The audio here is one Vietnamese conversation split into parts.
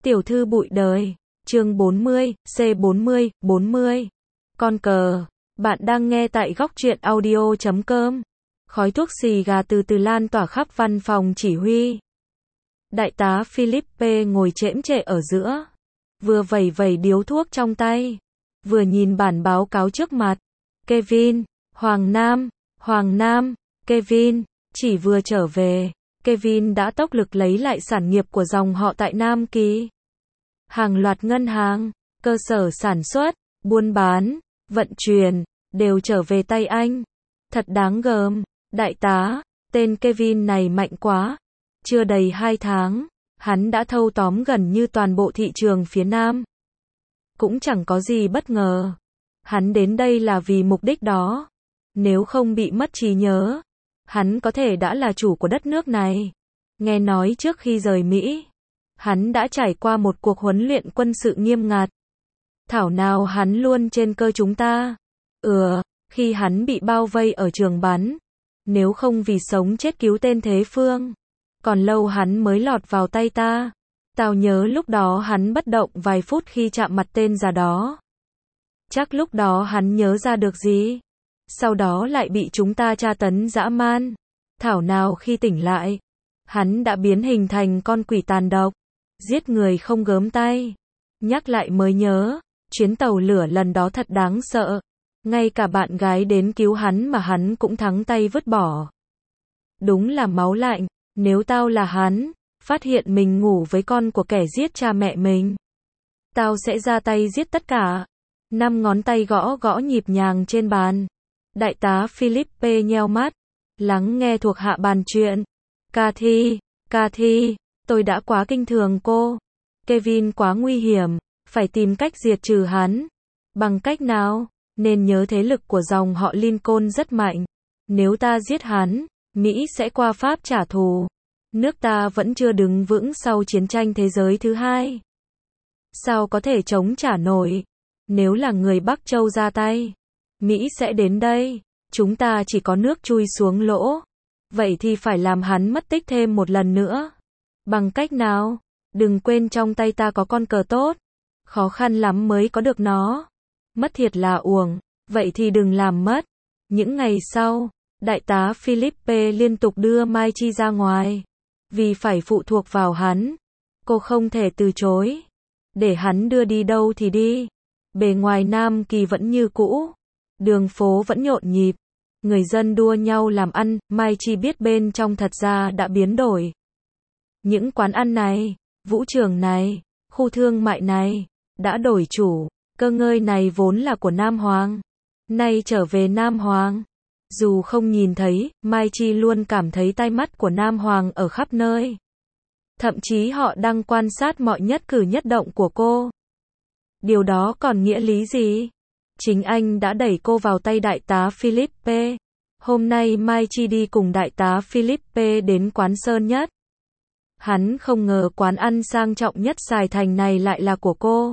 Tiểu thư bụi đời, chương 40, C40, 40. Con cờ, bạn đang nghe tại góc truyện audio.com. Khói thuốc xì gà từ từ lan tỏa khắp văn phòng chỉ huy. Đại tá Philippe ngồi chễm chệ ở giữa, vừa vẩy vẩy điếu thuốc trong tay, vừa nhìn bản báo cáo trước mặt. Kevin, Hoàng Nam, Kevin, chỉ vừa trở về, Kevin đã tốc lực lấy lại sản nghiệp của dòng họ tại Nam Kỳ. Hàng loạt ngân hàng, cơ sở sản xuất, buôn bán, vận chuyển, đều trở về tay anh. Thật đáng gờm, đại tá, tên Kevin này mạnh quá. Chưa đầy 2 tháng, hắn đã thâu tóm gần như toàn bộ thị trường phía Nam. Cũng chẳng có gì bất ngờ. Hắn đến đây là vì mục đích đó. Nếu không bị mất trí nhớ, hắn có thể đã là chủ của đất nước này. Nghe nói trước khi rời Mỹ, hắn đã trải qua một cuộc huấn luyện quân sự nghiêm ngặt. Thảo nào hắn luôn trên cơ chúng ta. Khi hắn bị bao vây ở trường bắn, nếu không vì sống chết cứu tên Thế Phương, còn lâu hắn mới lọt vào tay ta. Tao nhớ lúc đó hắn bất động vài phút khi chạm mặt tên già đó. Chắc lúc đó hắn nhớ ra được gì. Sau đó lại bị chúng ta tra tấn dã man. Thảo nào khi tỉnh lại, hắn đã biến hình thành con quỷ tàn độc, giết người không gớm tay. Nhắc lại mới nhớ, chuyến tàu lửa lần đó thật đáng sợ. Ngay cả bạn gái đến cứu hắn mà hắn cũng thắng tay vứt bỏ. Đúng là máu lạnh. Nếu tao là hắn, phát hiện mình ngủ với con của kẻ giết cha mẹ mình, tao sẽ ra tay giết tất cả. 5 ngón tay gõ gõ nhịp nhàng trên bàn. Đại tá Philippe nheo mắt, lắng nghe thuộc hạ bàn chuyện. Cathy, tôi đã quá kinh thường cô. Kevin quá nguy hiểm, phải tìm cách diệt trừ hắn. Bằng cách nào? Nên nhớ thế lực của dòng họ Lincoln rất mạnh. Nếu ta giết hắn, Mỹ sẽ qua Pháp trả thù. Nước ta vẫn chưa đứng vững sau chiến tranh thế giới thứ hai. Sao có thể chống trả nổi? Nếu là người Bắc Châu ra tay, Mỹ sẽ đến đây. Chúng ta chỉ có nước chui xuống lỗ. Vậy thì phải làm hắn mất tích thêm một lần nữa. Bằng cách nào? Đừng quên trong tay ta có con cờ tốt. Khó khăn lắm mới có được nó. Mất thiệt là uổng. Vậy thì đừng làm mất. Những ngày sau, đại tá Philippe liên tục đưa Mai Chi ra ngoài. Vì phải phụ thuộc vào hắn, cô không thể từ chối. Để hắn đưa đi đâu thì đi. Bề ngoài Nam Kỳ vẫn như cũ. Đường phố vẫn nhộn nhịp. Người dân đua nhau làm ăn. Mai Chi biết bên trong thật ra đã biến đổi. Những quán ăn này, vũ trường này, khu thương mại này, đã đổi chủ. Cơ ngơi này vốn là của Nam Hoàng, nay trở về Nam Hoàng. Dù không nhìn thấy, Mai Chi luôn cảm thấy tai mắt của Nam Hoàng ở khắp nơi. Thậm chí họ đang quan sát mọi nhất cử nhất động của cô. Điều đó còn nghĩa lý gì? Chính anh đã đẩy cô vào tay đại tá Philippe. Hôm nay Mai Chi đi cùng đại tá Philippe đến quán Sơn Nhất. Hắn không ngờ quán ăn sang trọng nhất Sài Thành này lại là của cô.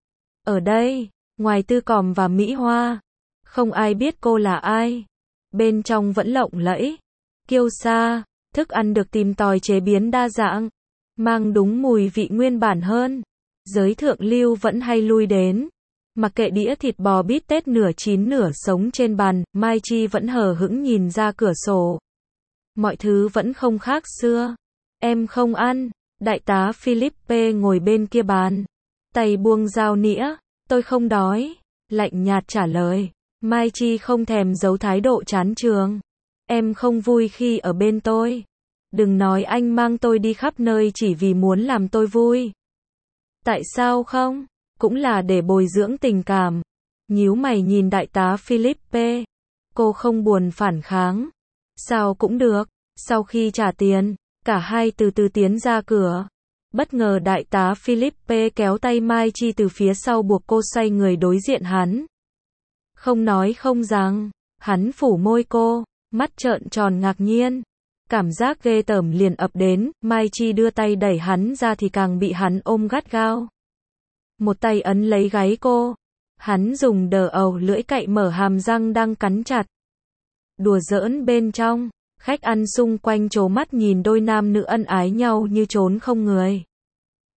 Ở đây, ngoài Tư Còm và Mỹ Hoa, không ai biết cô là ai. Bên trong vẫn lộng lẫy, kiêu sa, thức ăn được tìm tòi chế biến đa dạng, mang đúng mùi vị nguyên bản hơn. Giới thượng lưu vẫn hay lui đến. Mặc kệ đĩa thịt bò bít tết nửa chín nửa sống trên bàn, Mai Chi vẫn hờ hững nhìn ra cửa sổ. Mọi thứ vẫn không khác xưa. Em không ăn. Đại tá Philippe ngồi bên kia bàn, tay buông dao nĩa. Tôi không đói. Lạnh nhạt trả lời. Mai Chi không thèm giấu thái độ chán chường. Em không vui khi ở bên tôi. Đừng nói anh mang tôi đi khắp nơi chỉ vì muốn làm tôi vui. Tại sao không? Cũng là để bồi dưỡng tình cảm. Nhíu mày nhìn đại tá Philippe. Cô không buồn phản kháng. Sao cũng được. Sau khi trả tiền, cả hai từ từ tiến ra cửa. Bất ngờ đại tá Philippe kéo tay Mai Chi từ phía sau buộc cô xoay người đối diện hắn. Không nói không rằng, hắn phủ môi cô, mắt trợn tròn ngạc nhiên. Cảm giác ghê tởm liền ập đến, Mai Chi đưa tay đẩy hắn ra thì càng bị hắn ôm gắt gao. Một tay ấn lấy gáy cô. Hắn dùng đờ ầu lưỡi cạy mở hàm răng đang cắn chặt. Đùa giỡn bên trong, khách ăn xung quanh trố mắt nhìn đôi nam nữ ân ái nhau như trốn không người.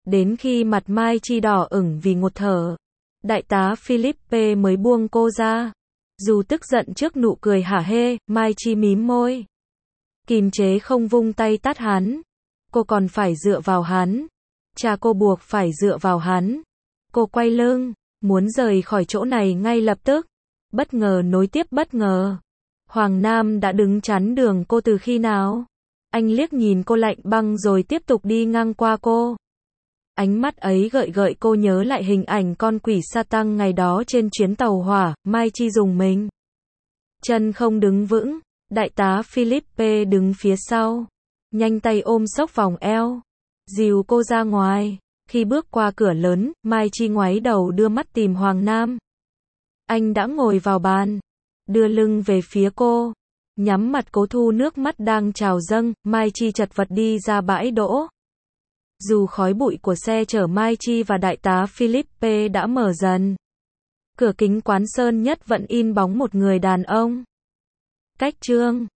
Đến khi mặt Mai Chi đỏ ửng vì ngột thở, đại tá Philippe mới buông cô ra. Dù tức giận trước nụ cười hả hê, Mai Chi mím môi. Kìm chế không vung tay tát hắn. Cô còn phải dựa vào hắn. Cha cô buộc phải dựa vào hắn. Cô quay lưng, muốn rời khỏi chỗ này ngay lập tức. Bất ngờ nối tiếp bất ngờ. Hoàng Nam đã đứng chắn đường cô từ khi nào? Anh liếc nhìn cô lạnh băng rồi tiếp tục đi ngang qua cô. Ánh mắt ấy gợi gợi cô nhớ lại hình ảnh con quỷ Satan ngày đó trên chuyến tàu hỏa. Mai Chi rùng mình. Chân không đứng vững, đại tá Philippe đứng phía sau. Nhanh tay ôm xốc vòng eo. Dìu cô ra ngoài. Khi bước qua cửa lớn, Mai Chi ngoáy đầu đưa mắt tìm Hoàng Nam. Anh đã ngồi vào bàn, đưa lưng về phía cô, nhắm mặt cố thu nước mắt đang trào dâng. Mai Chi chật vật đi ra bãi đỗ. Dù khói bụi của xe chở Mai Chi và đại tá Philippe đã mở dần, cửa kính quán Sơn Nhất vẫn in bóng một người đàn ông. Cách chương